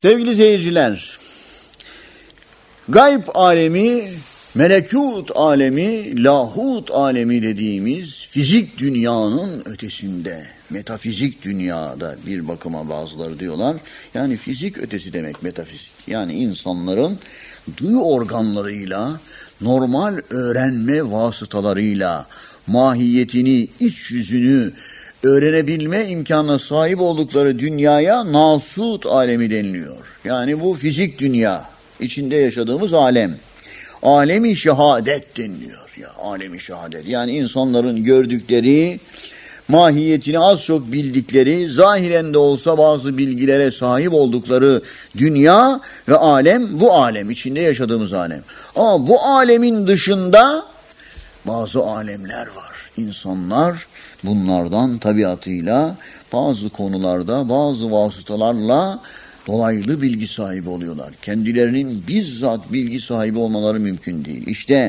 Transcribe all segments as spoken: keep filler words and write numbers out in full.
Sevgili seyirciler, gayb alemi, melekut alemi, lahut alemi dediğimiz fizik dünyanın ötesinde, metafizik dünyada bir bakıma bazıları diyorlar. Yani fizik ötesi demek metafizik. Yani insanların duyu organlarıyla, normal öğrenme vasıtalarıyla mahiyetini, iç yüzünü öğrenebilme imkanına sahip oldukları dünyaya nasut alemi deniliyor. Yani bu fizik dünya, içinde yaşadığımız alem. Alemi şehadet deniliyor. Ya alemi şehadet. Yani insanların gördükleri, mahiyetini az çok bildikleri, zahiren de olsa bazı bilgilere sahip oldukları dünya ve alem, bu alem, içinde yaşadığımız alem. Ama bu alemin dışında bazı alemler var. İnsanlar bunlardan tabiatıyla bazı konularda, bazı vasıtalarla dolaylı bilgi sahibi oluyorlar. Kendilerinin bizzat bilgi sahibi olmaları mümkün değil. İşte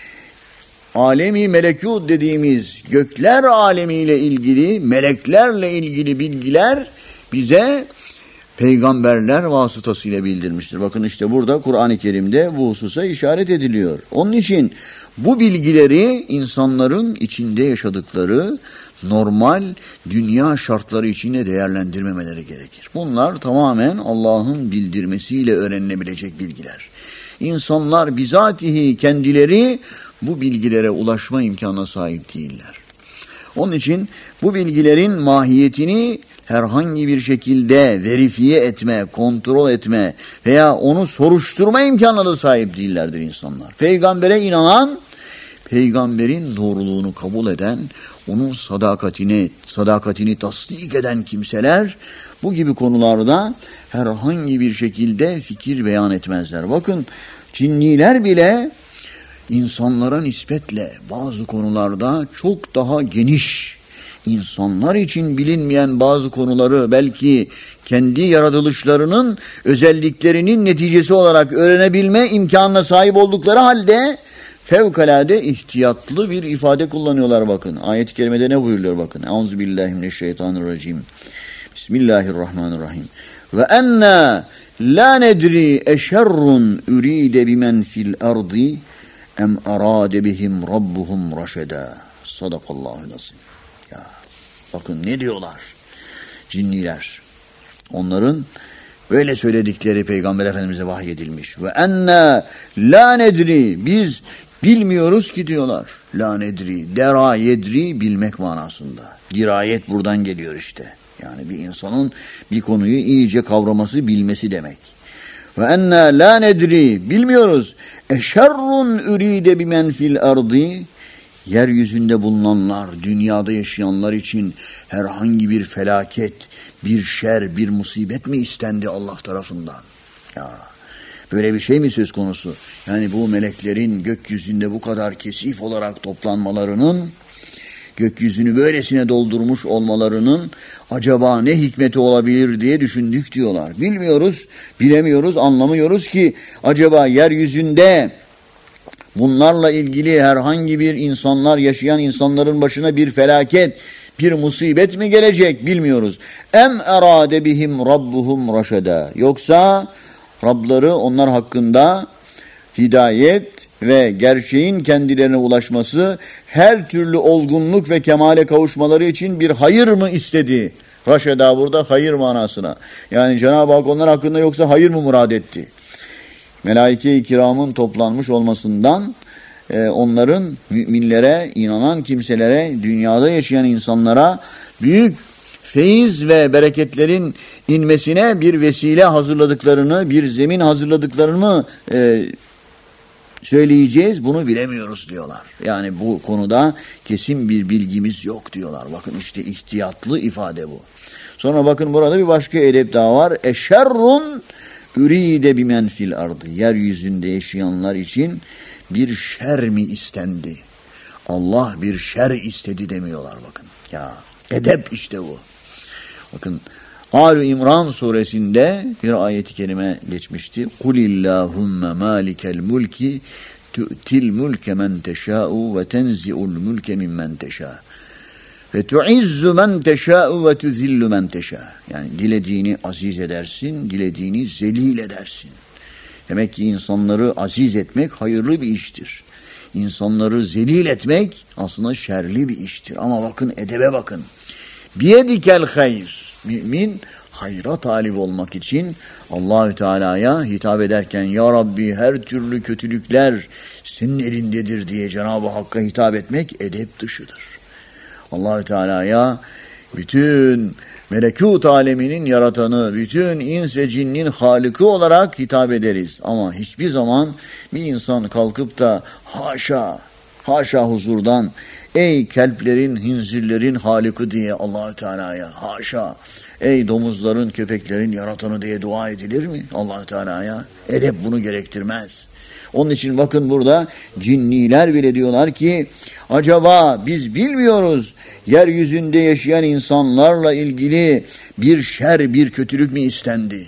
alemi melekut dediğimiz gökler alemiyle ilgili, meleklerle ilgili bilgiler bize peygamberler vasıtasıyla bildirmiştir. Bakın işte burada Kur'an-ı Kerim'de bu hususa işaret ediliyor. Onun için bu bilgileri insanların içinde yaşadıkları normal dünya şartları içinde değerlendirmemeleri gerekir. Bunlar tamamen Allah'ın bildirmesiyle öğrenilebilecek bilgiler. İnsanlar bizatihi kendileri bu bilgilere ulaşma imkanına sahip değiller. Onun için bu bilgilerin mahiyetini herhangi bir şekilde verifiye etme, kontrol etme veya onu soruşturma imkanına da sahip değillerdir insanlar. Peygambere inanan, peygamberin doğruluğunu kabul eden, onun sadakatini, sadakatini tasdik eden kimseler bu gibi konularda herhangi bir şekilde fikir beyan etmezler. Bakın cinniler bile insanlara nispetle bazı konularda çok daha geniş, insanlar için bilinmeyen bazı konuları belki kendi yaratılışlarının özelliklerinin neticesi olarak öğrenebilme imkanına sahip oldukları halde fevkalade ihtiyatlı bir ifade kullanıyorlar bakın. Ayet-i kerimede ne buyuruyor bakın. Euzubillahimineşşeytanirracim. Bismillahirrahmanirrahim. Ve enna la nedri eşerrun üride bimen fil ardi em arade bihim rabbuhum raşeda. Sadakallahu nazim. Ya bakın ne diyorlar cinniler. Onların böyle söyledikleri Peygamber Efendimiz'e vahyedilmiş. Ve enna la nedri, biz bilmiyoruz ki diyorlar. La nedri, dera yedri, bilmek manasında. Dirayet buradan geliyor işte. Yani bir insanın bir konuyu iyice kavraması, bilmesi demek. Ve enna la nedri, bilmiyoruz. Eşerrun üride bimen fil ardi, yeryüzünde bulunanlar, dünyada yaşayanlar için herhangi bir felaket, bir şer, bir musibet mi istendi Allah tarafından? Ya böyle bir şey mi söz konusu? Yani bu meleklerin gökyüzünde bu kadar kesif olarak toplanmalarının, gökyüzünü böylesine doldurmuş olmalarının acaba ne hikmeti olabilir diye düşündük diyorlar. Bilmiyoruz, bilemiyoruz, anlamıyoruz ki acaba yeryüzünde bunlarla ilgili herhangi bir insanlar, yaşayan insanların başına bir felaket, bir musibet mi gelecek bilmiyoruz. Em erade bihim rabbuhum raşeda. Yoksa Rabları onlar hakkında hidayet ve gerçeğin kendilerine ulaşması, her türlü olgunluk ve kemale kavuşmaları için bir hayır mı istedi? Raşeda burada hayır manasına. Yani Cenab-ı Hak onlar hakkında yoksa hayır mı murad etti? Melaike-i kiramın toplanmış olmasından e, onların müminlere, inanan kimselere, dünyada yaşayan insanlara büyük feyiz ve bereketlerin inmesine bir vesile hazırladıklarını, bir zemin hazırladıklarını e, söyleyeceğiz. Bunu bilemiyoruz diyorlar. Yani bu konuda kesin bir bilgimiz yok diyorlar. Bakın işte ihtiyatlı ifade bu. Sonra bakın burada bir başka edep daha var. Eşerrun üride bimen fil ardı. Yeryüzünde yaşayanlar için bir şer mi istendi? Allah bir şer istedi demiyorlar bakın. Ya edep işte bu. Bakın Âl-i İmran suresinde bir ayet-i kerime geçmişti. Kulillâhumme mâlikel mulki tu'til mulke men teşâ'u ve tenzi'ul mulke mimmen teşâ. Ve tu'izzu men teşâ'u ve tuzillu men teşâ. Yani dilediğini aziz edersin, dilediğini zelil edersin. Demek ki insanları aziz etmek hayırlı bir iştir. İnsanları zelil etmek aslında şerli bir iştir. Ama bakın edebe bakın. Biyedikel hayr. Mümin hayra talip olmak için Allahü Teala'ya hitap ederken ya Rabbi her türlü kötülükler senin elindedir diye Cenab-ı Hakk'a hitap etmek edep dışıdır. Allahü Teala'ya bütün melekut aleminin yaratanı, bütün ins ve cinnin halıkı olarak hitap ederiz. Ama hiçbir zaman bir insan kalkıp da haşa, haşa huzurdan ey kelplerin, hinzirlerin halıkı diye Allahü Teala'ya haşa, ey domuzların, köpeklerin yaratanı diye dua edilir mi Allahü Teala'ya? Edep bunu gerektirmez. Onun için bakın burada cinniler bile diyorlar ki acaba biz bilmiyoruz yeryüzünde yaşayan insanlarla ilgili bir şer, bir kötülük mü istendi?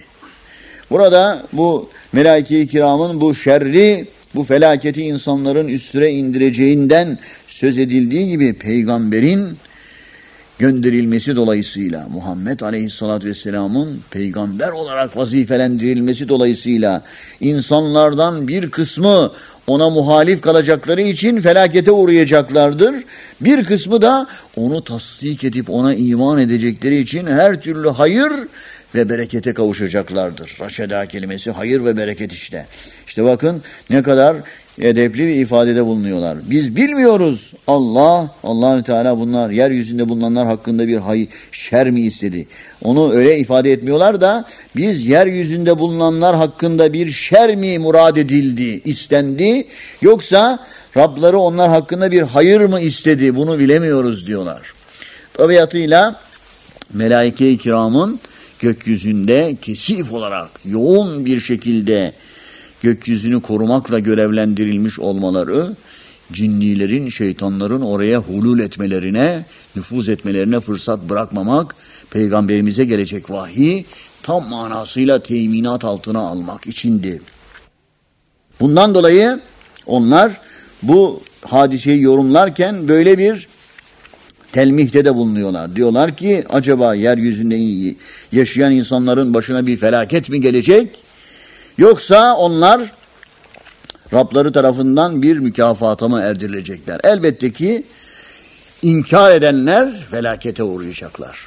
Burada bu melaike-i kiramın bu şerri, bu felaketi insanların üstüne indireceğinden söz edildiği gibi peygamberin gönderilmesi dolayısıyla Muhammed Aleyhisselatü Vesselam'ın peygamber olarak vazifelendirilmesi dolayısıyla insanlardan bir kısmı ona muhalif kalacakları için felakete uğrayacaklardır. Bir kısmı da onu tasdik edip ona iman edecekleri için her türlü hayır ve berekete kavuşacaklardır. Raşeda kelimesi hayır ve bereket işte. İşte bakın ne kadar edepli bir ifadede bulunuyorlar. Biz bilmiyoruz Allah, Allahü Teala bunlar yeryüzünde bulunanlar hakkında bir hayır, şer mi istedi? Onu öyle ifade etmiyorlar da biz yeryüzünde bulunanlar hakkında bir şer mi murad edildi, istendi? Yoksa Rabları onlar hakkında bir hayır mı istedi? Bunu bilemiyoruz diyorlar. Tabiatıyla melaike-i kiramın gökyüzünde kesif olarak yoğun bir şekilde gökyüzünü korumakla görevlendirilmiş olmaları, cinnilerin, şeytanların oraya hulul etmelerine, nüfuz etmelerine fırsat bırakmamak, peygamberimize gelecek vahiy tam manasıyla teminat altına almak içindi. Bundan dolayı onlar bu hadiseyi yorumlarken böyle bir telmihte de bulunuyorlar. Diyorlar ki acaba yeryüzünde yaşayan insanların başına bir felaket mi gelecek? Yoksa onlar Rabları tarafından bir mükafata mı erdirilecekler? Elbette ki inkar edenler felakete uğrayacaklar.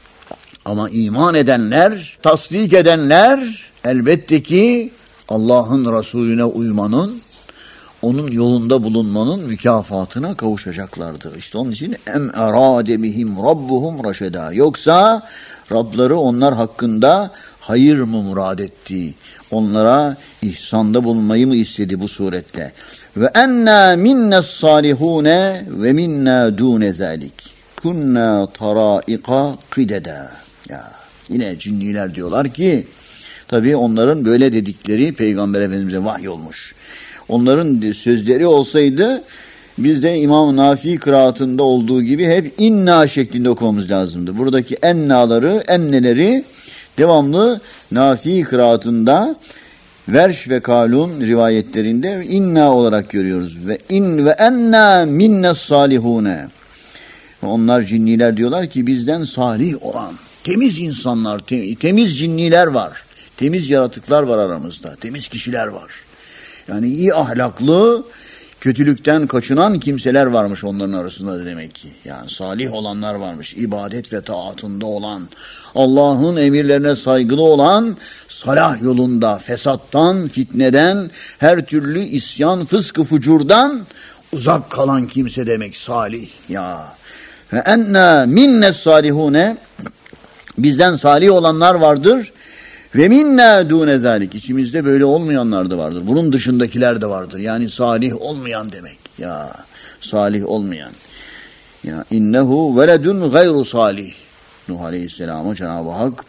Ama iman edenler, tasdik edenler elbette ki Allah'ın Resulüne uymanın, onun yolunda bulunmanın mükafatına kavuşacaklardır. İşte onun için em erade bihim rabbuhum raşeda. Yoksa Rabları onlar hakkında hayır mı murad etti? Onlara ihsanda bulunmayı mı istedi bu surette? Ve enna minnes salihune ve minna dune zalik. Kunna taraika qideda. Ya yine cinniler diyorlar ki tabii onların böyle dedikleri Peygamber Efendimiz'e vahiy olmuş. Onların sözleri olsaydı biz de İmam Nafi kıraatında olduğu gibi hep inna şeklinde okumamız lazımdı. Buradaki ennaları, enneleri devamlı Nafi kıraatında Verş ve Kalun rivayetlerinde inna olarak görüyoruz. Ve in ve enna minnes salihune. Onlar cinniler diyorlar ki bizden salih olan, temiz insanlar, temiz cinniler var. Temiz yaratıklar var aramızda. Temiz kişiler var. Yani iyi ahlaklı, kötülükten kaçınan kimseler varmış onların arasında demek ki. Yani salih olanlar varmış. İbadet ve taatında olan, Allah'ın emirlerine saygılı olan, salah yolunda, fesattan, fitneden, her türlü isyan, fıskı, fucurdan uzak kalan kimse demek salih. Ya. Ve enna minnes salihune, bizden salih olanlar vardır. Ve minna dune zalik, içimizde böyle olmayanlar da vardır. Bunun dışındakiler de vardır. Yani salih olmayan demek. Ya salih olmayan. Ya innehu veledun gayru salih. Nuh Aleyhisselam'a Cenab-ı Hak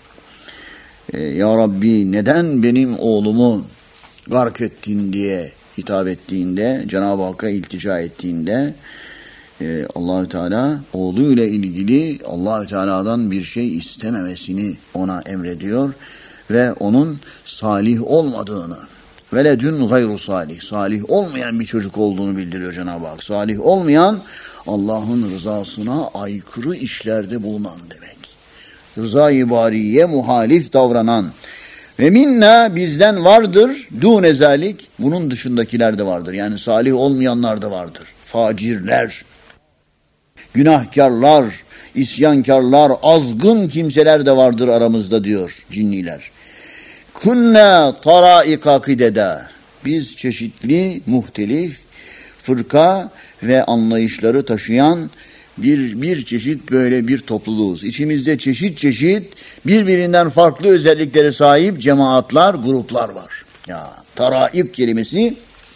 e, ya Rabbi neden benim oğlumu gark ettin diye hitap ettiğinde, Cenab-ı Hakk'a iltica ettiğinde e, Allahü Teala oğluyla ilgili Allahü Teala'dan bir şey istememesini ona emrediyor ve onun salih olmadığını, veledün gayru salih. Salih olmayan bir çocuk olduğunu bildiriyor Cenab-ı Hak. Salih olmayan, Allah'ın rızasına aykırı işlerde bulunan demek. Rıza-i bariye muhalif davranan. Ve minna, bizden vardır, dûne zalik, bunun dışındakiler de vardır. Yani salih olmayanlar da vardır. Facirler, günahkarlar, isyankarlar, azgın kimseler de vardır aramızda diyor cinniler. Kunna taraika kideda. Biz çeşitli, muhtelif fırka ve anlayışları taşıyan bir bir çeşit böyle bir topluluğuz. İçimizde çeşit çeşit birbirinden farklı özelliklere sahip cemaatler, gruplar var. Ya taraik kelimesi,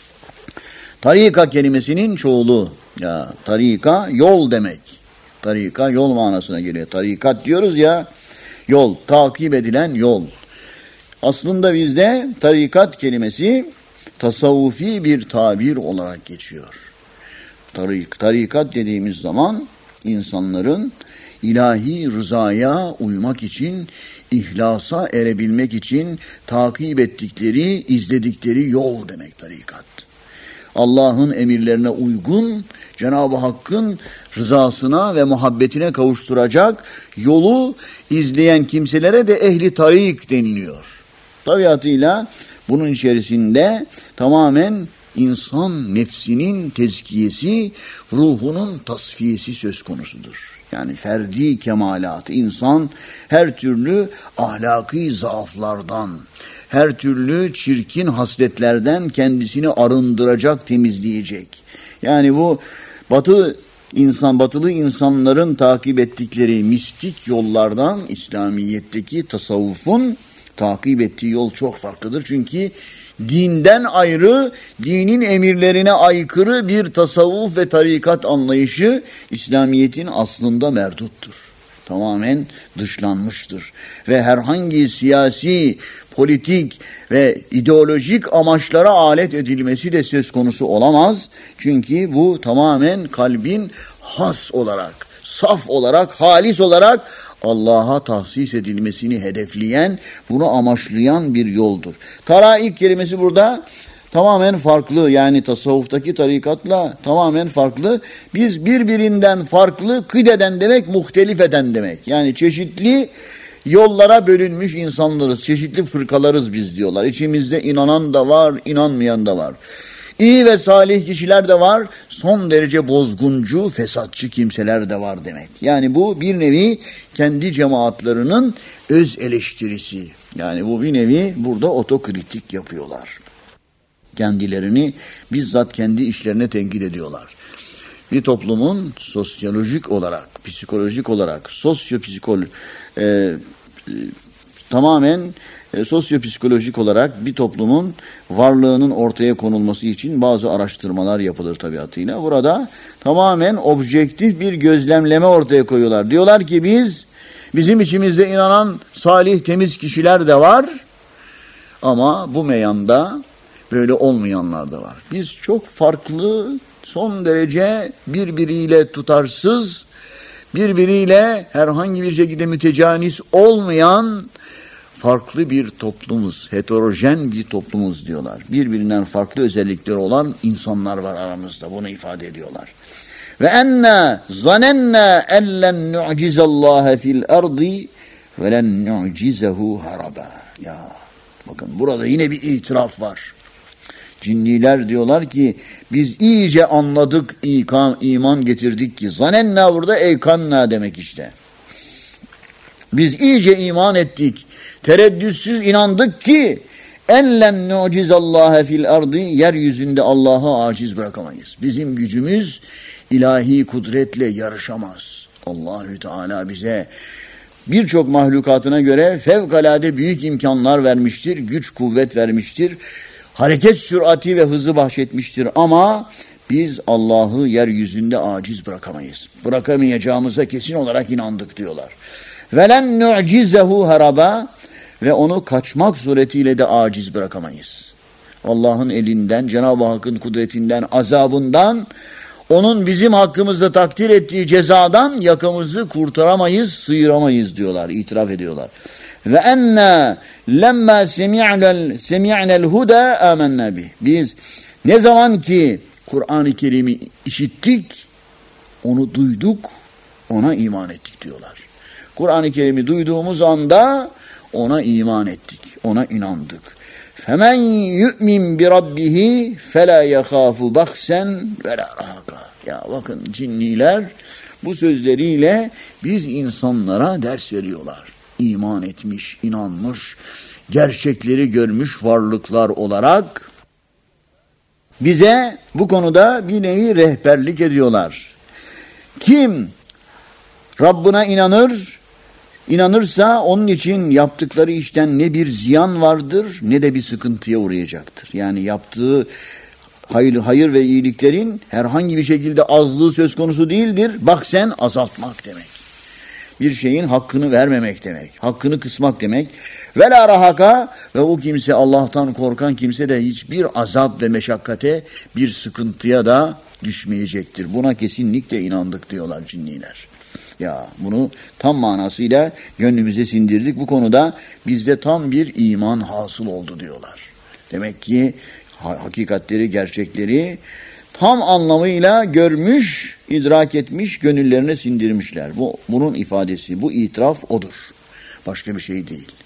tarika kelimesinin çoğulu. Ya tarika yol demek. Tarika yol manasına geliyor. Tarikat diyoruz ya, yol, takip edilen yol. Aslında bizde tarikat kelimesi tasavvufi bir tabir olarak geçiyor. Tarik, tarikat dediğimiz zaman insanların ilahi rızaya uymak için, ihlasa erebilmek için takip ettikleri, izledikleri yol demek tarikat. Allah'ın emirlerine uygun, Cenab-ı Hakk'ın rızasına ve muhabbetine kavuşturacak yolu izleyen kimselere de ehli tarik deniliyor. Tabiatıyla bunun içerisinde tamamen insan nefsinin tezkiyesi, ruhunun tasfiyesi söz konusudur. Yani ferdi kemalatı, insan her türlü ahlaki zaaflardan, her türlü çirkin hasletlerden kendisini arındıracak, temizleyecek. Yani bu batı insan, batılı insanların takip ettikleri mistik yollardan İslamiyet'teki tasavvufun takip ettiği yol çok farklıdır. Çünkü dinden ayrı, dinin emirlerine aykırı bir tasavvuf ve tarikat anlayışı İslamiyet'in aslında merduttur. Tamamen dışlanmıştır. Ve herhangi siyasi, politik ve ideolojik amaçlara alet edilmesi de söz konusu olamaz. Çünkü bu tamamen kalbin has olarak, saf olarak, halis olarak Allah'a tahsis edilmesini hedefleyen, bunu amaçlayan bir yoldur. Taraik kelimesi burada tamamen farklı, yani tasavvuftaki tarikatla tamamen farklı. Biz birbirinden farklı, kıdeden demek, muhtelif eden demek. Yani çeşitli yollara bölünmüş insanlarız, çeşitli fırkalarız biz diyorlar. İçimizde inanan da var, inanmayan da var. İyi ve salih kişiler de var, son derece bozguncu, fesatçı kimseler de var demek. Yani bu bir nevi kendi cemaatlerinin öz eleştirisi. Yani bu bir nevi burada otokritik yapıyorlar. Kendilerini bizzat kendi işlerine tenkit ediyorlar. Bir toplumun sosyolojik olarak, psikolojik olarak, sosyopsikol, e, e, tamamen e, sosyopsikolojik olarak bir toplumun varlığının ortaya konulması için bazı araştırmalar yapılır tabiatıyla. Burada tamamen objektif bir gözlemleme ortaya koyuyorlar. Diyorlar ki biz, bizim içimizde inanan salih, temiz kişiler de var ama bu meyanda böyle olmayanlar da var. Biz çok farklı, son derece birbiriyle tutarsız, birbiriyle herhangi bir şekilde mütecanis olmayan farklı bir toplumuz, heterojen bir toplumuz diyorlar. Birbirinden farklı özellikleri olan insanlar var aramızda, bunu ifade ediyorlar. Ve enna zanenna ellen nu'cizallaha fil ardi ve len nu'cizehu haraba. Ya bakın burada yine bir itiraf var. Cinniler diyorlar ki biz iyice anladık, iman, iman getirdik ki. Zanenna burada eykanna demek işte. Biz iyice iman ettik. Tereddütsüz inandık ki ellen nu'cizallaha fil ardı, yeryüzünde Allah'ı aciz bırakamayız. Bizim gücümüz ilahi kudretle yarışamaz. Allahü Teala bize birçok mahlukatına göre fevkalade büyük imkanlar vermiştir, güç kuvvet vermiştir, hareket sürati ve hızı bahşetmiştir ama biz Allah'ı yeryüzünde aciz bırakamayız. Bırakamayacağımıza kesin olarak inandık diyorlar. Velen nu'cizehu haraba, ve onu kaçmak suretiyle de aciz bırakamayız. Allah'ın elinden, Cenab-ı Hakk'ın kudretinden, azabından, onun bizim hakkımızda takdir ettiği cezadan yakamızı kurtaramayız, sıyıramayız diyorlar, itiraf ediyorlar. ve enna lemma semi'nel semi'nel huda amennâ bih. Biz ne zaman ki Kur'an-ı Kerim'i işittik, onu duyduk, ona iman ettik diyorlar. Kur'an-ı Kerim'i duyduğumuz anda ona iman ettik, ona inandık. Femen yu'min bi rabbihi fela yakhafu baksen ve la rahaka. Ya bakın cinniler bu sözleriyle biz insanlara ders veriyorlar. İman etmiş, inanmış, gerçekleri görmüş varlıklar olarak bize bu konuda bir nevi rehberlik ediyorlar. Kim Rabbına inanır, inanırsa onun için yaptıkları işten ne bir ziyan vardır ne de bir sıkıntıya uğrayacaktır. Yani yaptığı hayır, hayır ve iyiliklerin herhangi bir şekilde azlığı söz konusu değildir. Bak sen azaltmak demek. Bir şeyin hakkını vermemek demek. Hakkını kısmak demek. Ve la rahaka ve o kimse Allah'tan korkan kimse de hiçbir azap ve meşakkate bir sıkıntıya da düşmeyecektir. Buna kesinlikle inandık diyorlar cinniler. Ya bunu tam manasıyla gönlümüze sindirdik. Bu konuda bizde tam bir iman hasıl oldu diyorlar. Demek ki hakikatleri, gerçekleri tam anlamıyla görmüş, idrak etmiş, gönüllerine sindirmişler. Bu bunun ifadesi, bu itiraf odur. Başka bir şey değil.